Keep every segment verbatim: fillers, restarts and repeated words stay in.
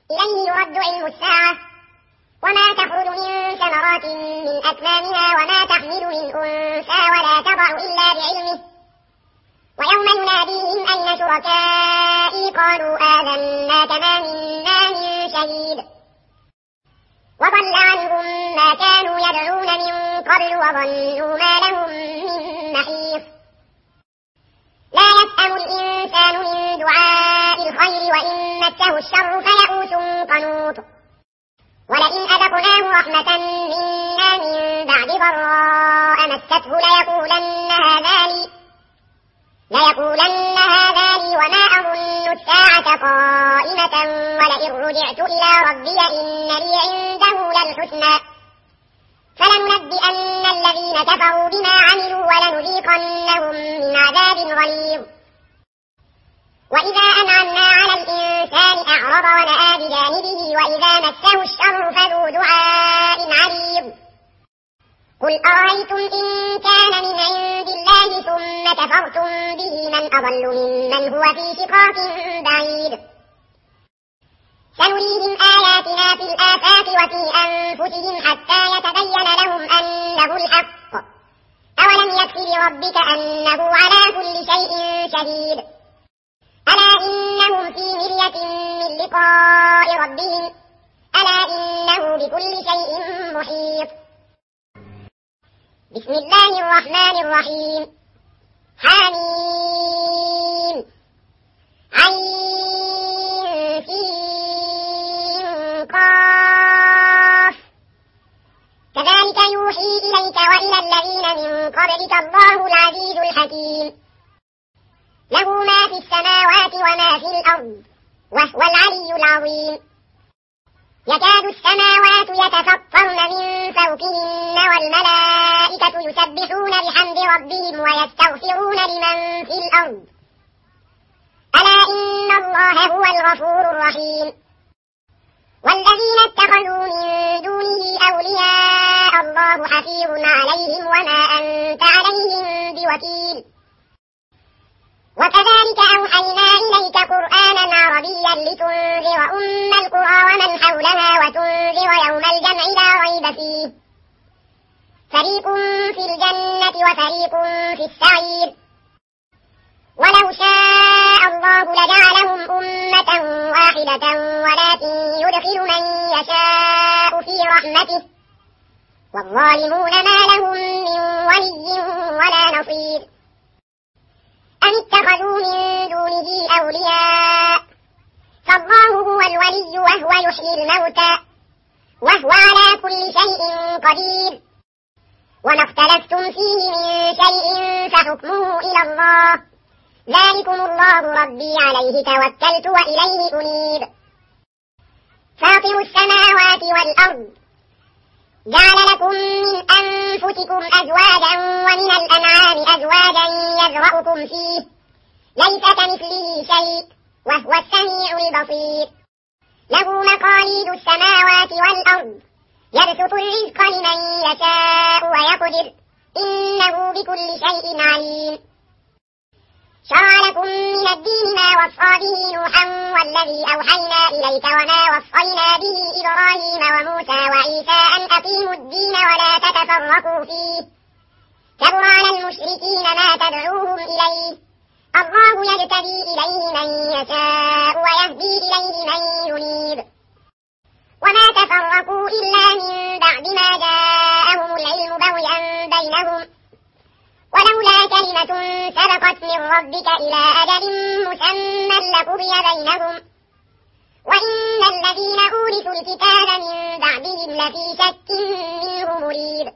إليه يرد علم الساعة وما تخرج من ثمرات من أكمامها وما تحمل من أنثى ولا تضع إلا بعلمه ويوم يناديهم أين شركائي قالوا آذنا كما منا من شهيد وضل عنهم ما كانوا يدعون من قبل وظنوا ما لهم من محيص لا يسأم الإنسان من دعاء الخير وإن مسه الشر فيئوس قنوط ولئن أذقناه رحمة منا من بعد ضراء مسته ليقولن هذا لي ليقولن هذا لي وما أظن الساعة قائمة ولئن رجعت إلى ربي إن لي عنده للحسنى فلننبئن الذين كفروا بما عملوا ولنذيقنهم من عذاب غليظ وإذا أنعمنا على الإنسان أعرض ونأى بجانبه وإذا مسه الشر فذو دعاء عريض قل أرأيتم إن كان من عند الله ثم كفرتم به من أضل ممن هو في شقاق بعيد سنريهم آياتنا في الآفاق وفي أنفسهم حتى يتبين لهم أنه الحق أولم يكف بربك أنه على كل شيء شهيد ألا إنهم في مرية من لقاء ربهم ألا إنه بكل شيء محيط بسم الله الرحمن الرحيم حميم عين سين قاف كذلك يوحي إليك وإلى الذين من قبلك الله العزيز الحكيم له ما في السماوات وما في الأرض وهو العلي العظيم يكاد السماوات يتفطرن من فوقهن والملائكة يسبحون بحمد ربهم ويستغفرون لمن في الأرض ألا إن الله هو الغفور الرحيم والذين اتخذوا من دونه أولياء الله حفيظ عليهم وما أنت عليهم بوكيل وكذلك أوحينا إليك قرآنا عربيا لتنذر أم القرى ومن حولها وتنذر يوم الجمع لا ريب فيه فريق في الجنة وفريق في السعير ولو شاء الله لجعلهم أمة واحدة ولكن يدخل من يشاء في رحمته والظالمون ما لهم من ولي ولا نصير أم اتخذوا من دونه أولياء فالله هو الولي وهو يحيي الموتى وهو على كل شيء قدير وما اختلفتم فيه من شيء فحكمه إلى الله ذلكم الله ربي عليه توكلت وإليه أنيب فاطر السماوات والأرض جعل لكم من أنفسكم أزواجا ومن الأنعام أزواجا يذرأكم فيه ليس كمثله شيء وهو السميع البصير له مقاليد السماوات والأرض يبسط الرزق لمن يشاء ويقدر إنه بكل شيء عليم شرع لكم من الدين ما وصى به نوحا والذي أوحينا إليك وما وصينا به إبراهيم وموسى وعيسى أن أقيموا الدين ولا تتفرقوا فيه كبر على المشركين ما تدعوهم إليه الله يجتبي إليه من يشاء ويهدي إليه من ينيب وما تفرقوا إلا من بعد ما جاءهم العلم بغيا بينهم ولولا كلمة سبقت من ربك إلى أجل مسمى لقضي بينهم وإن الذين أورثوا الكتاب من بعدهم لفي شك منه مريب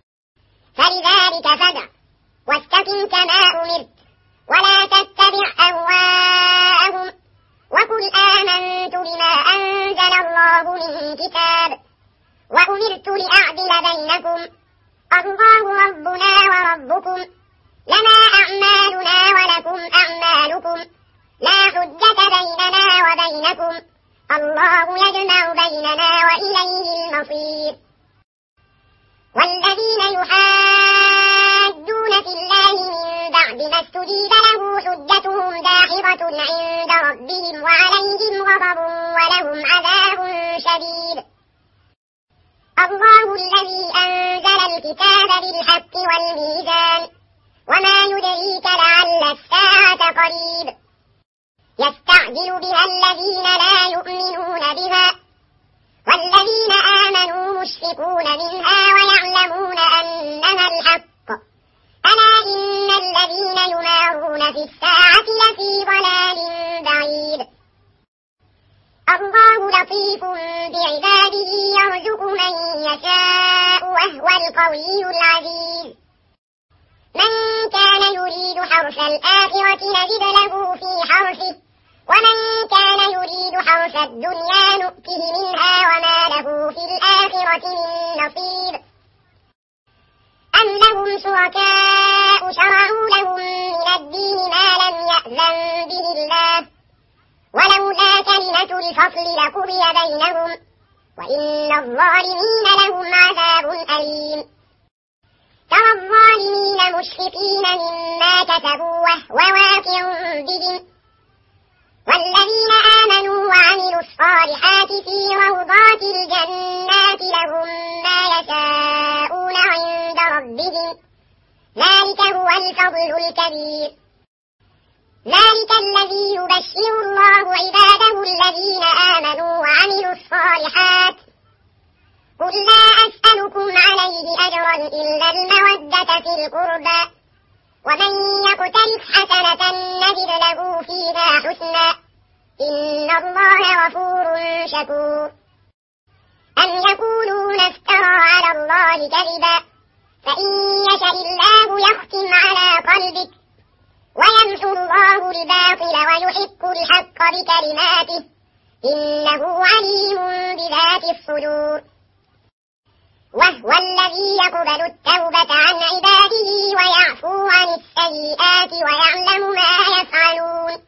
فلذلك فدع واستقم كما أمرت ولا تتبع أهواءهم وقل آمنت بما أنزل الله من كتاب وأمرت لأعدل بينكم الله ربنا وربكم لنا أعمالنا ولكم أعمالكم لا حجة بيننا وبينكم الله يجمع بيننا وإليه المصير والذين يحاجون في الله من بعد ما استجيب له حجتهم داحضة عند ربهم وعليهم غضب ولهم عذاب سبيل. الله الذي أنزل الكتاب بالحق والميزان وما يدريك لعل الساعة قريب. يستعجل بها الذين لا يؤمنون بها والذين آمنوا مشفقون منها ويعلمون أنها الحق. ألا إن الذين يمارون في الساعة لفي ضلال بعيد. الله لطيف بعباده يرزق من يشاء وهو القوي العزيز. من كان يريد حرث الآخرة نجد له في حرثه ومن كان يريد حرث الدنيا نؤته منها وما له في الآخرة من نصيب. أم لهم شركاء شرعوا لهم من الدين ما لم يأذن به الله ولولا كلمة الفصل لقضي بينهم وإن الظالمين لهم عذاب أليم. ترى الظالمين مشفقين مما كسبوا وهو واقع بهم والذين آمنوا وعملوا الصالحات في روضات الجنات لهم ما يشاءون عند ربهم ذلك هو الفضل الكبير. ذلك الذي يبشر الله عباده الذين آمنوا وعملوا الصالحات. قل لا أسألكم عليه أجرا إلا المودة في القربى ومن يقترف حسنة نجد له فيها حسنا إن الله غفور شكور. أم يقولون افترى على الله كذبا فإن يشاء الله يختم على قلبك ويمحو الله الباطل ويحق الحق بكلماته إنه عليم بذات الصدور. وهو الذي يقبل التوبة عن عباده ويعفو عن السيئات ويعلم ما يفعلون.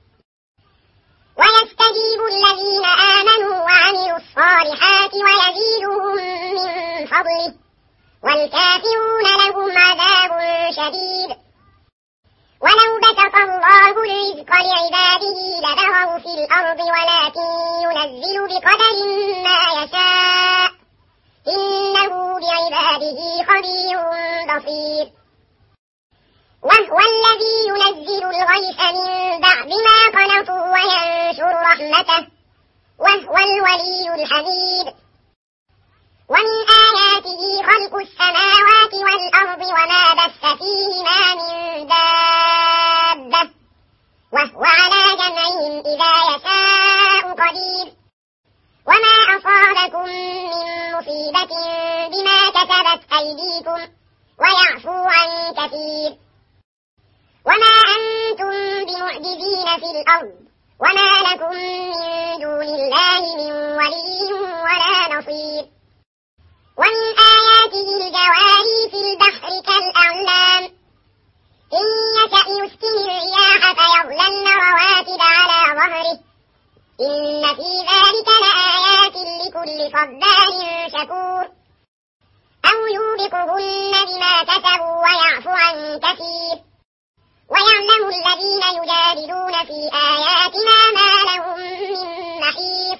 ويستجيب الذين آمنوا وعملوا الصالحات ويزيدهم من فضله والكافرون لهم عذاب شديد. ولو بسط الله الرزق لعباده لبغوا في الأرض ولكن ينزل بقدر ما يشاء إنه بعباده خبير بصير. وهو الذي ينزل الغيث من بعد ما قنطوا وينشر رحمته وهو الولي الحميد. ومن آياته خلق السماوات والأرض وما بث فيهما من دابة وهو على جمعهم إذا يشاء قدير. وما أصابكم من مصيبة بما كسبت أيديكم ويعفو عن كثير. وما أنتم بمعجزين في الأرض وما لكم من دون الله من ولي ولا نصير. ومن آياته الجواري في البحر كالأعلام إن يشأ يسكن الرياح فيظللن رواكد على ظهره إن في ذلك لآيات لكل صبار شكور. أو يوبقهن بما كسبوا ويعفو عن كثير. ويعلم الذين يجادلون في آياتنا ما لهم من محيص.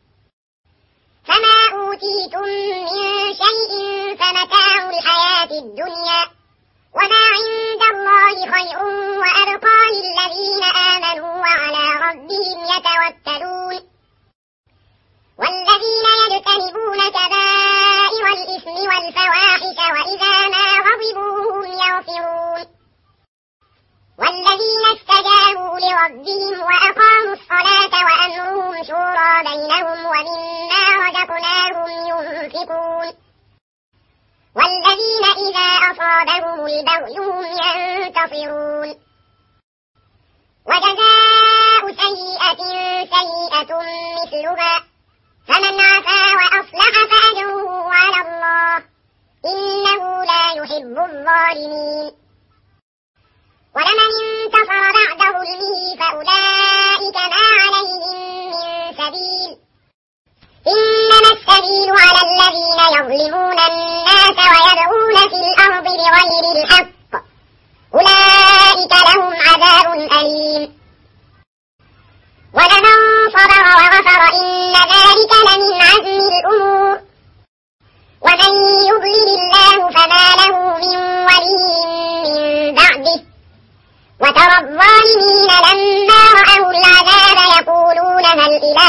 فما أوتيتم من شيء فمتاع الحياة الدنيا وما عند الله خير وأبقى للذين آمنوا وعلى ربهم يتوكلون. والذين يجتنبون كبائر الإثم والفواحش وإذا ما غضبوا هم يغفرون. والذين استجابوا لربهم وأقاموا الصلاة وأمرهم شورى بينهم ومما رزقناهم ينفقون. والذين إذا أصابهم البغي هم ينتصرون. وجزاء سيئة سيئة مثلها فمن عفا وأصلح فأجره على الله إنه لا يحب الظالمين. ولمن انتصر بعد ظلمه فأولئك ما عليهم من سبيل إنما السبيل على الذين يظلمون الناس ويبغون في الأرض بغير الحق أولئك لهم عذاب أليم. ولمن صبر وغفر إن ذلك لمن عزم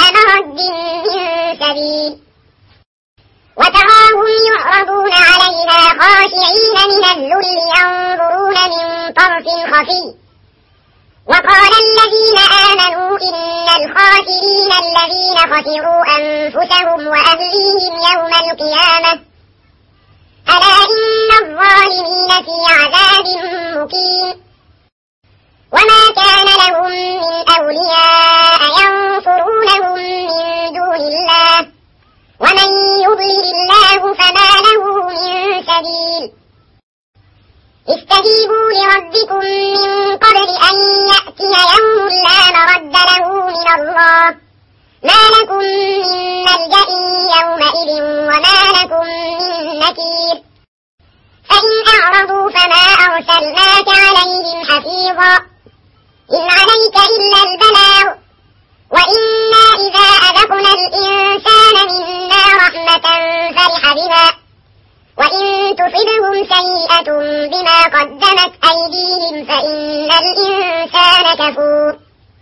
مرد من سبيل وتراهم يعرضون عليها خاشعين من الذل ينظرون من طرف خفي وقال الذين آمنوا إن الخاسرين الذين خسروا أنفسهم وأهليهم يوم القيامة ألا إن الظالمين في عذاب مقيم وما كان لهم من أولياء ينصرونهم من دون الله ومن يضلل الله فما له من سبيل استجيبوا لربكم من قبل أن يأتي يوم لا مرد له من الله ما لكم من ملجأ يومئذ وما لكم من نكير فإن أعرضوا فما أرسلناك عليهم حفيظا إن عليك إلا البلاغ وإنا إذا أذقنا الإنسان منا رحمة فرح بها وإن تصبهم سيئة بما قدمت أيديهم فإن الإنسان كفور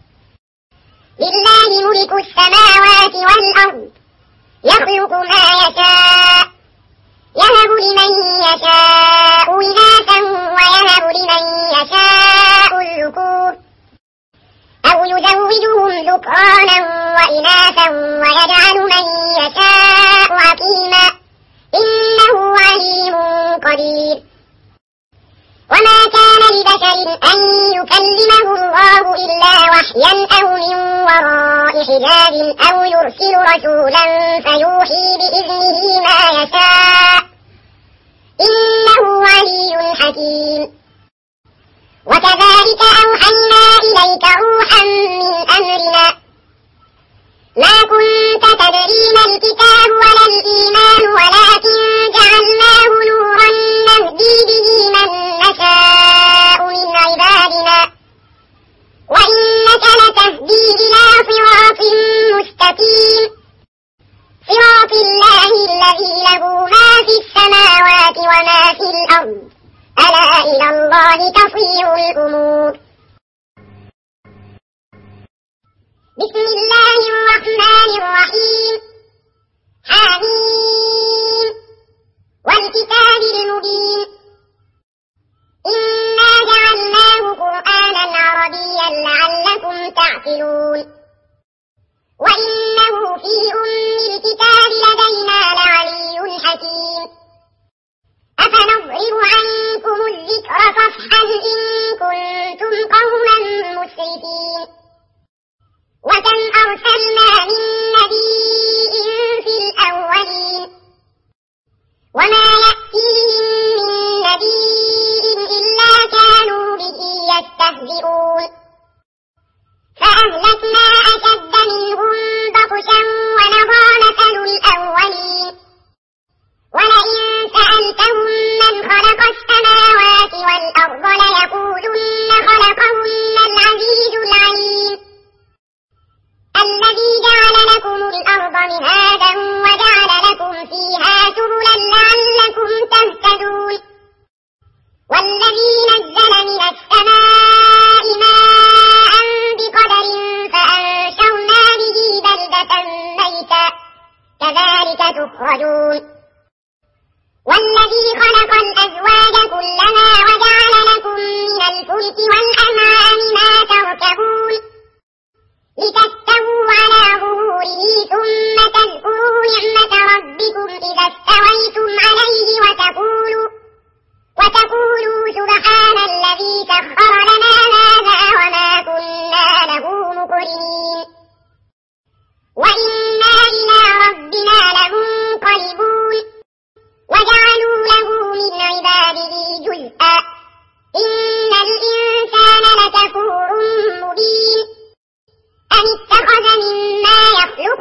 لله ملك السماوات والأرض يخلق ما يشاء يهب لمن يشاء إناثا ويهب لمن يشاء الذكور أو يزوجهم ذكرانا وإناثا ويجعل من يشاء عقيما إنه عليم قدير وما كان لبشر أن يكلمه الله إلا وحيا أو من وراء حجاب أو يرسل رسولا فيوحي بإذنه ما يشاء إنه علي حكيم وكذلك أوحينا إليك روحا من أمرنا ما كنت تدري ما الكتاب ولا الإيمان ولكن جعلناه نورا نهدي به من نشاء من عبادنا وإنك لتهدي إلى صراط مستقيم صراط الله الذي له ما في السماوات وما في الأرض ألا إلى الله تصير الأمور بسم الله الرحمن الرحيم حميم والكتاب المبين إنا جعلناه قرآنا عربيا لعلكم تعقلون وإنه في أم الكتاب لدينا لعلي حكيم أفنضرب عنكم الذكر صفحا إن كنتم قوما مسرفين وكم أرسلنا من نبي في الأولين وما يأتيهم من نبي إلا كانوا به يستهزئون فأهلكنا أشد منهم بطشا ومضى مثل الأولين ولئن سألتهم من خلق السماوات والأرض ليقولن خلقهن العزيز العليم الذي جعل لكم الأرض مهادا وجعل لكم فيها سبلا لعلكم تهتدون والذي نزل من السماء ماء بقدر فأنشرنا به بلدة ميتا كذلك تخرجون والذي خلق الأزواج كلها وجعل لكم من الفلك والأنعام ما تركبون لتستووا على ظهوره ثم تذكروا نعمة ربكم إذا استويتم عليه وتقولوا وتقولوا سبحان الذي سخر لنا هذا وما كنا له مقرنين وإنا إلى ربنا لمنقلبون وجعلوا له من عباده جزءا إن الإنسان لكفور مبين أم اتخذ مما يخلق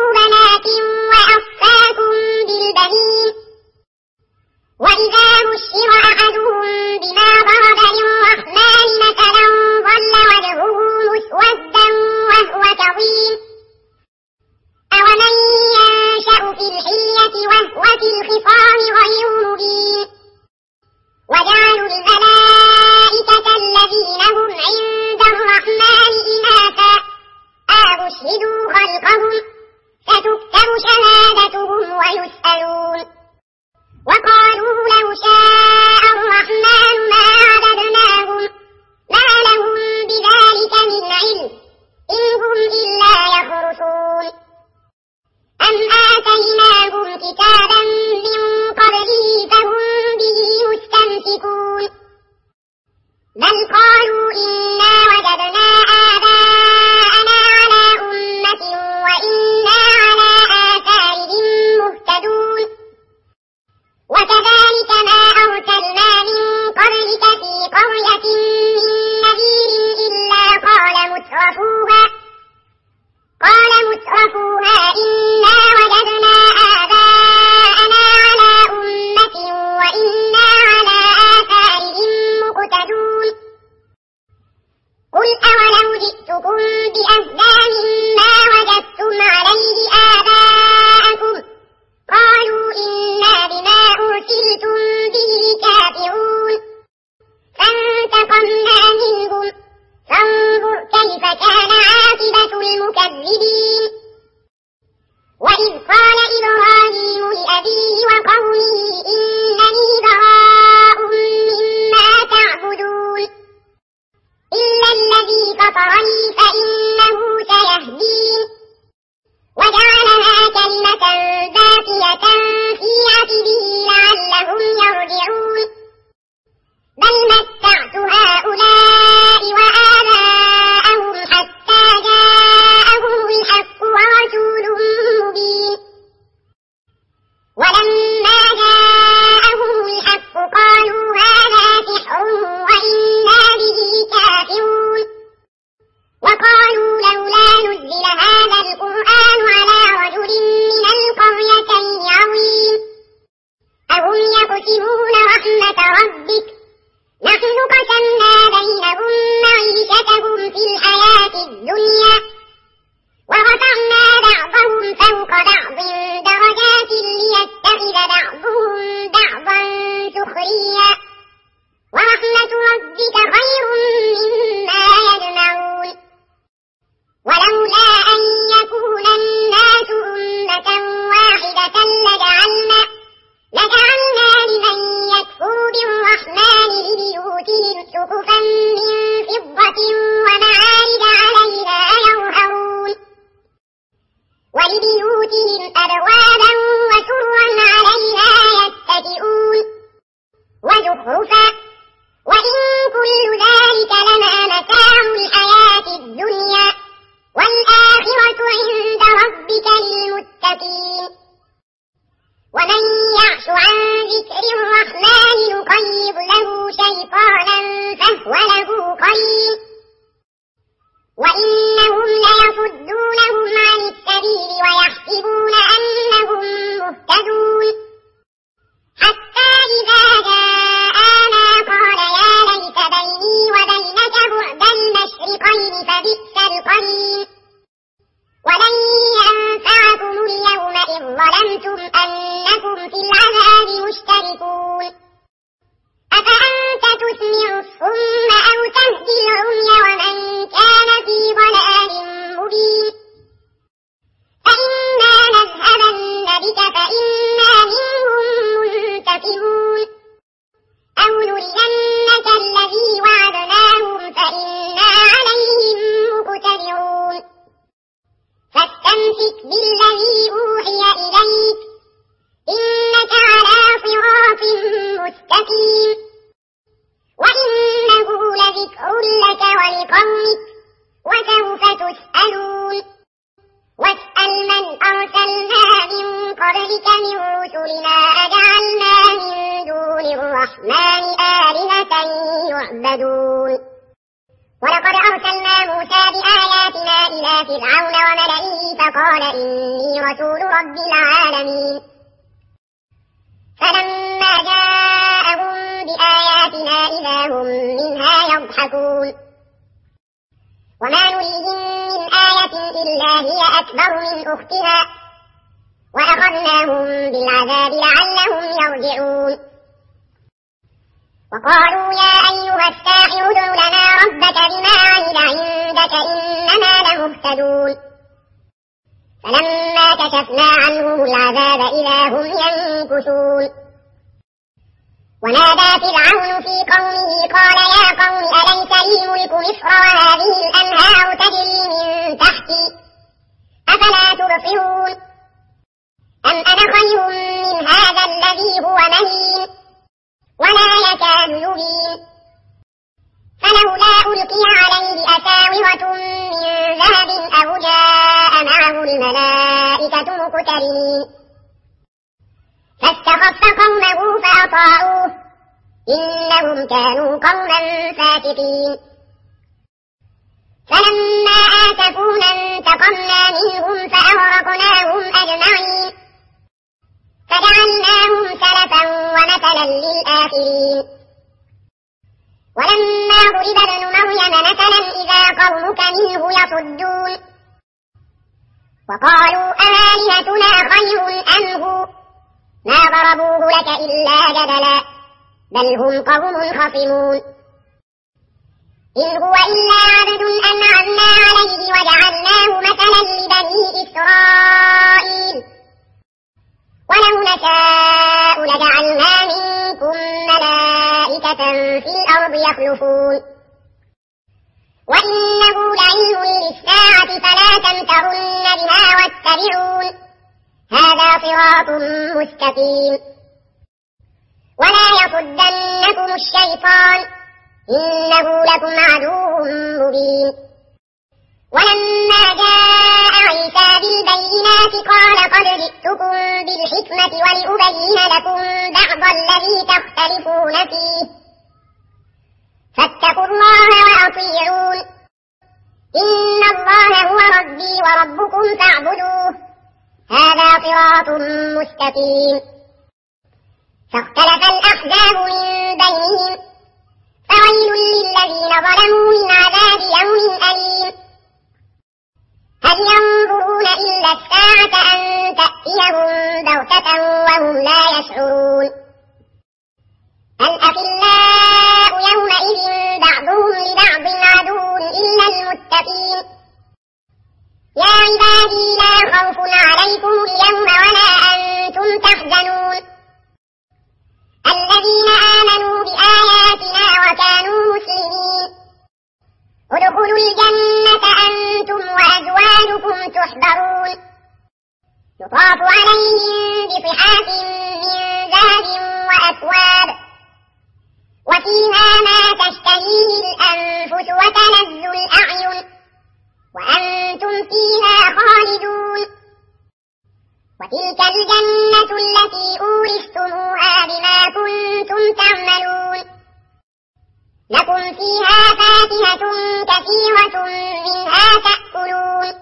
آتيناهم كتابا من قبله فهم به مستمسكون بل قالوا إنا وجدنا آباءنا على أمة وإنا على آثارهم مهتدون وكذلك ما أرسلنا من قبلك في قرية من نذير إلا قال مترفوها قال مترفوها إنا وجدنا آباءنا على أمة وإنا على آثارهم مقتدون قل أولو جئتكم بأهدى مما وجدتم عليه آباءكم قالوا إنا بما أرسلتم به كافرون فانتقمنا منهم فانظر كيف كان عاقبة المكذبين وإذ قال إبراهيم لأبيه وقومه إنني براء مما تعبدون إلا الذي فطرني فإنه سيهدين وجعلها كلمة باقية في عقبه لعلهم يرجعون بل متعت هؤلاء وآباءهم حتى جاءهم الحق ورسول مبين ولما جاءهم الحق قالوا هذا سحر وإنا به كافرون وقالوا لولا نزل هذا القرآن على رجل من القريتين عظيم أهم يقسمون رحمة ربك نحن قسمنا بينهم معيشتهم في الحياة الدنيا ورفعنا بعضهم فوق بعض درجات ليتخذ بعضهم بعضا سخريا ورحمة ربك خير مما يجمعون ولولا أن يكون الناس أمة واحدة لجعلنا لجعلنا لمن يكفر بالرحمن لبيوتهم سقفا من فضة ومعارج عليها يظهرون ولبيوتهم أبوابا وسرا عليها يتكئون وزخرفا وإن كل ذلك لما متاع الحياة الدنيا والآخرة عند ربك للمتقين ومن يعش عن ذكر الرحمن نقيض له شيطانا فهو له قرين وإنهم ليصدونهم عن السبيل ويحسبون أنهم مهتدون حتى إذا جاءنا قال يا ليت بيني وبينك بعد المشرقين فبئس القرين ولن ينفعكم اليوم إذ ظلمتم أنكم في العذاب مشتركون أفأنت تسمع الصم أو تهدي العمي ومن كان في ضلال مبين فإما نذهبن بك فإنا منهم منتقمون أو نرينك الذي وعدناهم فإنا عليهم مقتدرون فاستمسك بالذي أوحي إليك إنك على صراط مستقيم وإنه لذكر لك ولقومك وسوف تسألون واسأل من أرسلنا من قبلك من رسلنا أجعلنا من دون الرحمن آلهة يعبدون ولقد أرسلنا موسى بآياتنا إلى فرعون وملئه فقال إني رسول رب العالمين فلما جاءهم بآياتنا إذا هم منها يضحكون وما نريهم من آية إلا هي أكبر من أختها وأخذناهم بالعذاب لعلهم يرجعون وقالوا يا أيها الساحر ادع لنا ربك بما عهد عندك إننا لمهتدون فلما كشفنا عنهم العذاب إذا هم ينكثون ونادى فرعون في قومه قال يا قوم أليس لي ملك مصر وهذه الأنهار تجري من تحتي أفلا تبصرون أم أنا خير من هذا الذي هو مهين ولا يكاد يبين فلولا ألقي عليه أساورة من ذهب أو جاء معه الملائكة مقترنين فاستخف قومه فأطاعوه إنهم كانوا قوما فاسقين فلما آسفونا انتقمنا منهم فأغرقناهم أجمعين فجعلناهم سلفا ومثلا للآخرين ولما ضرب ابن مريم مثلا إذا قومك منه يصدون وقالوا آلهتنا خير أم هو ما ضربوه لك إلا جدلا بل هم قوم خصمون إن هو إلا عبد أنعمنا عليه وجعلناه مثلا لبني إسرائيل ولو نشاء لجعلنا منكم ملائكة في الأرض يخلفون وإنه لعلم للساعة فلا تمترن بها واتبعون هذا صراط مستقيم ولا يصدنكم الشيطان إنه لكم عدو مبين ولما جاء عيسى بالبينات قال قد جئتكم بالحكمة ولأبين لكم بعض الذي تختلفون فيه فاتقوا الله وأطيعون إن الله هو ربي وربكم فاعبدوه هذا صراط مستقيم فاختلف الأحزاب من بينهم فويل للذين ظلموا من عذاب يوم أليم هل ينظرون إلا الساعة أن تأتيهم بغتة وهم لا يشعرون الأخلاء يومئذ بعضهم لبعض عدو إلا المتقين يا عبادي لا خوف عليكم اليوم ولا أنتم تحزنون الذين آمنوا بآياتنا وكانوا مسلمين ادخلوا الجنة أنتم وأزواجكم تحبرون يطاف عليهم بصحاف من ذهب وأكواب وفيها ما تشتهيه الأنفس وتلذ الأعين وأنتم فيها خالدون وتلك الجنة التي أورثتموها بما كنتم تعملون لكم فيها فاكهة كثيرة منها تأكلون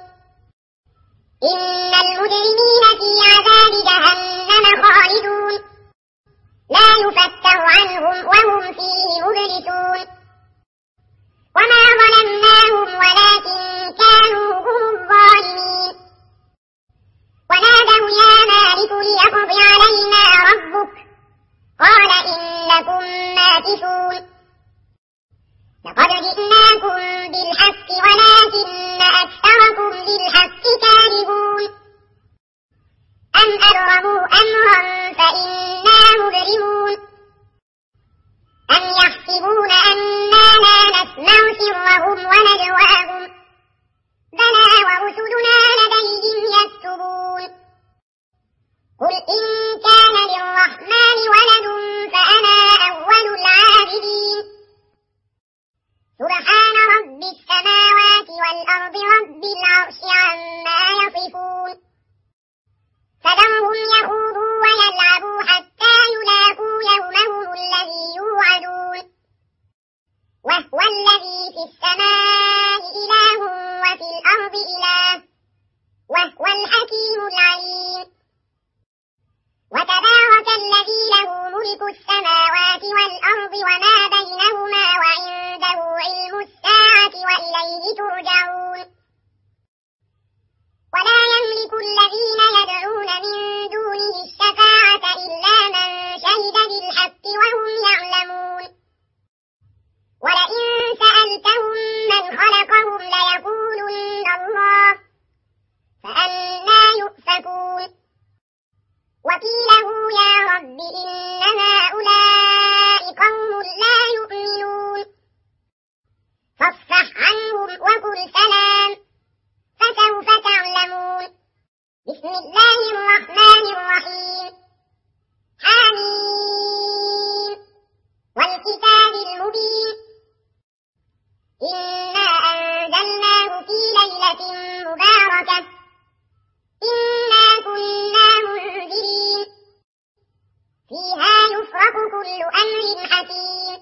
إن المجرمين في عذاب جهنم خالدون لا يفتر عنهم وهم فيه مبلسون وما ظلمناهم ولكن كانوا هم الظالمين ونادوا يا مالك ليقض علينا ربك قال إنكم ماكثون لقد جئناكم بالحق ولكن أكثركم للحق كارهون أم أبرموا أمرا فإنا مبرمون أم يحسبون أنا لا نسمع سرهم ونجواهم بلى ورسلنا لديهم يكتبون قل إن كان للرحمن ولد فأنا أول العابدين سبحان رب السماوات والأرض رب العرش عما يصفون فذرهم يخوضوا ويلعبوا حتى يلاقوا يومهم الذي يوعدون وهو الذي في السماء إله وفي الأرض إله وهو الحكيم العليم وتبارك الذي له ملك السماوات والأرض وما بينهما وعنده علم الساعة وإليه ترجعون ولا يملك الذين يدعون من دونه الشفاعة إلا من شهد بالحق وهم يعلمون ولئن سألتهم من خلقهم ليقولن الله فأنى يؤفكون وقيله يا رب إن هؤلاء قوم لا يؤمنون فاصفح عنهم وقل سلام فسوف تعلمون بسم الله الرحمن الرحيم الرحيم حميم والكتاب المبين إنا أنزلناه في ليلة مباركة إنا كنا منذرين فيها يفرق كل أمر حكيم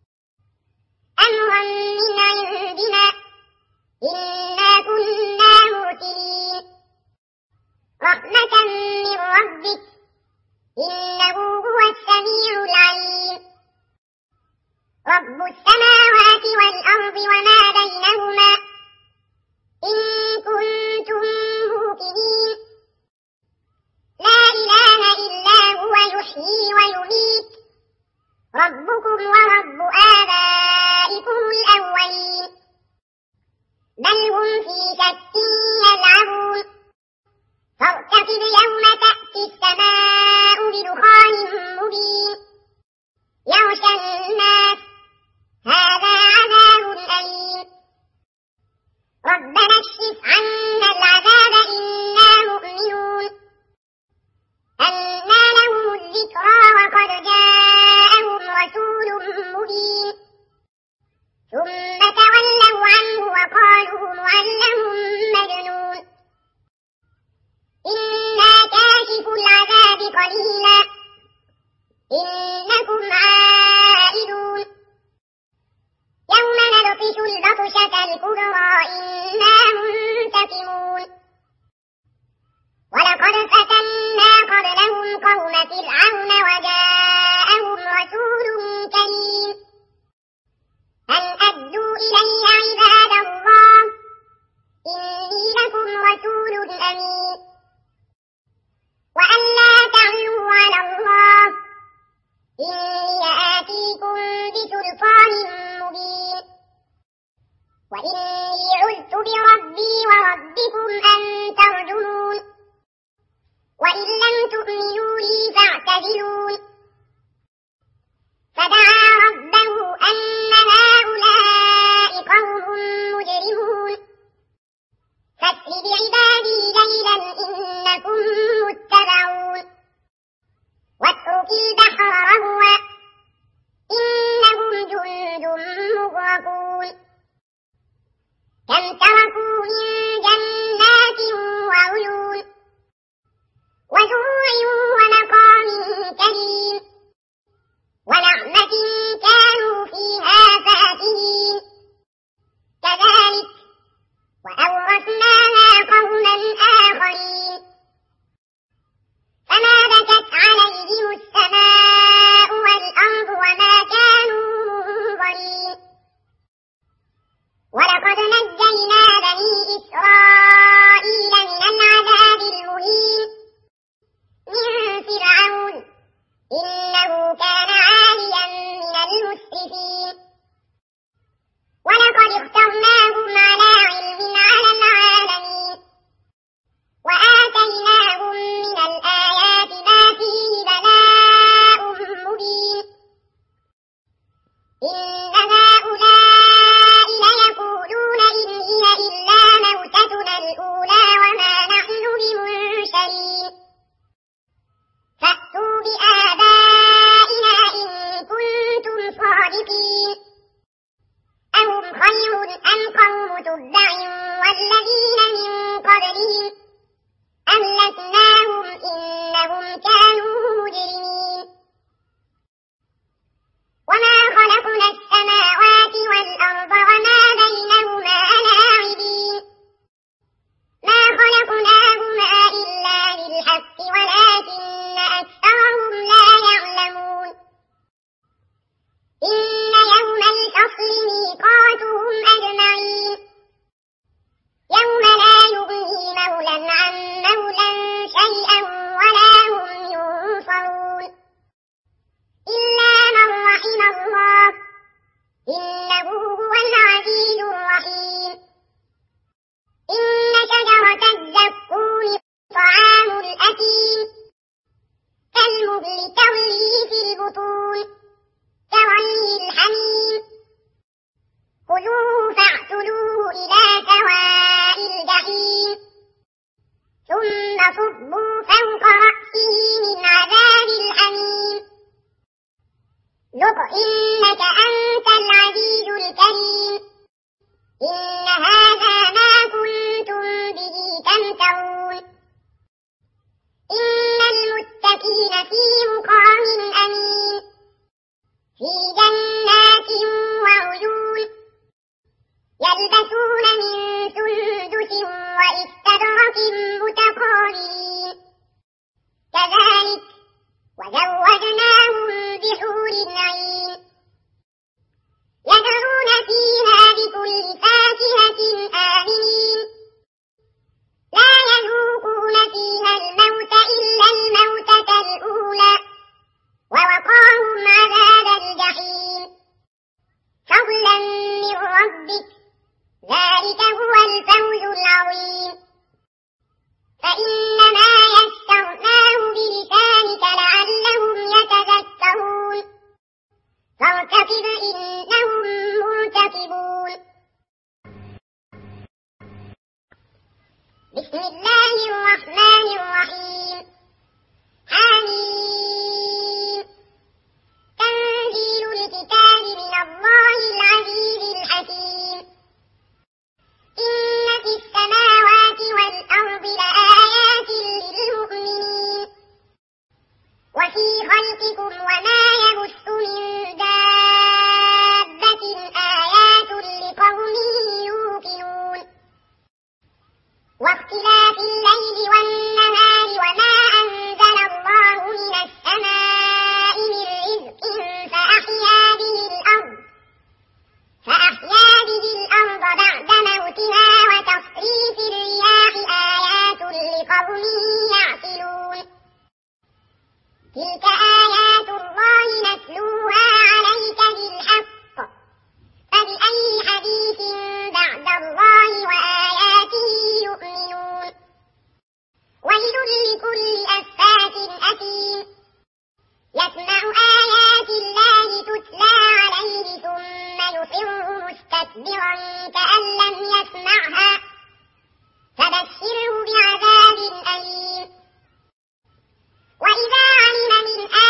أمرا من عندنا إنا كنا مرسلين رحمة من ربك إنه هو السميع العليم رب السماوات والأرض وما بينهما إن كنتم موقنين لا إله إلا هو يحيي ويميت ربكم ورب آبائكم الأولين بل هم في شك يلعبون فارتقب يوم تأتي السماء بدخان مبين يغشى الناس هذا عذاب أليم ربنا اكشف عنا العذاب إنا مؤمنون أنى لهم الذكرى وقد جاءهم رسول مبين ثم تولوا عنه وقالوا معلم مجنون إنا كاشف العذاب قليلا إنكم عائدون يوم نبطش البطشة الكبرى إنا منتقمون ولقد فتنا قبلهم قوم فرعون وجاءهم رسول كريم أن أدوا إلي عباد الله إني لكم رسول أمين وأن لا تعلوا على الله إني آتيكم بسلطان مبين وإني عذت بربي وربكم أن ترجمون وإن لم تؤمنوا لي فاعتذرون فدعا ربه أن هؤلاء قوم مجرمون فاسر بعبادي ليلا إنكم متبعون واترك البحر رهوا إنهم جند مغرقون كم تركوا من جنات وعيون وزروع ومقام كريم ونعمة كانوا فيها فاكهين كذلك وأورثناها قوما آخرين فما بكت عليهم السماء والأرض وما كانوا منظرين ولقد نجينا بني إسرائيل من العذاب المهين من فرعون إنه كان عاليا من المسرفين ولقد اخترناهم على علم على العالمين وآتيناهم من الآيات ما فيه بلاء مبين إن هؤلاء ليقولون إن هي إلا موتتنا الأولى وما نحن بمنشرين فأتوا بآبائنا إن كنتم صادقين أهم خير أم قوم تبع والذين من قبلهم أهلكناهم إنهم كانوا مجرمين وما خلقنا السماوات والأرض وما بينهما لاعبين ما خلقناهما إلا بالحق ولكن أكثرهم لا يعلمون إن يوم الفصل ميقاتهم أجمعين يوم لا يغني مولا عن مولا شيئا ولا هم ينصرون إلا من رحم الله إنه هو العزيز الرحيم إن شجرة الزقوم طعام الأثيم كالمهل تغلي في البطون كغلي الحميم خذوه فاعتلوه إلى سواء الجحيم ثم صبوا فوق رأسه إن هذا ما كنتم به تمترون إن المتقين في مقام أمين في جنات وعيون يلبسون من سندس وإستبرق متقابلين كذلك وزوجناهم بحور عين يدعون فيها بكل فاكهة آمنين لا يذوقون فيها الموت إلا الموتة الأولى ووقاهم عذاب الجحيم فضلا من ربك ذلك هو الفوز العظيم فإنما يسرناه بلسانك لعلهم يتذكرون فارتقب إنهم مرتقبون بسم الله الرحمن الرحيم حميم تنزيل الكتاب من الله العزيز الحكيم إن في السماوات والأرض لآيات للمؤمنين وفي خلقكم وما يبث من دابة آيات لقوم يوقنون واختلاف الليل والنهار وما أنزل الله من السماء من رزق فأحيا به الأرض فأحيا به الأرض بعد موتها وتصريف الرياح آيات لقوم يعقلون تلك آيات الله نتلوها عليك بالحق فبأي حديث بعد الله وآياته يؤمنون ويل لكل أفاك أثيم يسمع آيات الله تتلى عليه ثم يصر مستكبرا كأن لم يسمعها فبشره بعذاب أليم وإذا علم من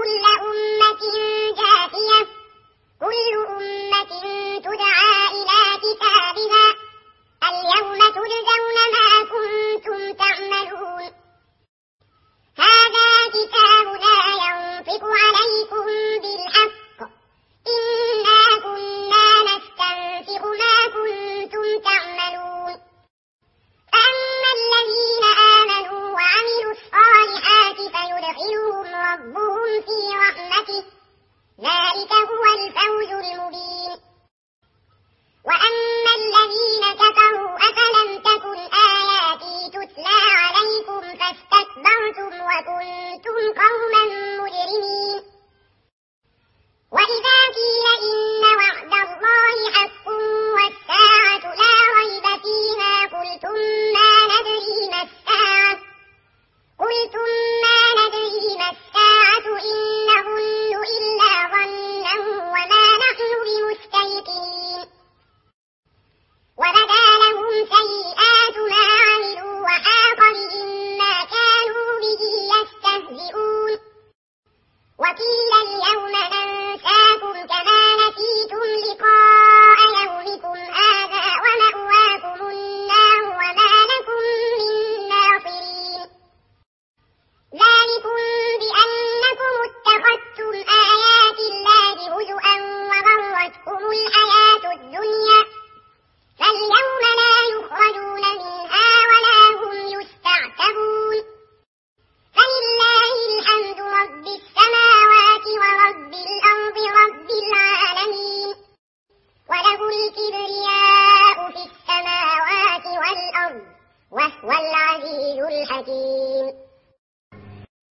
كل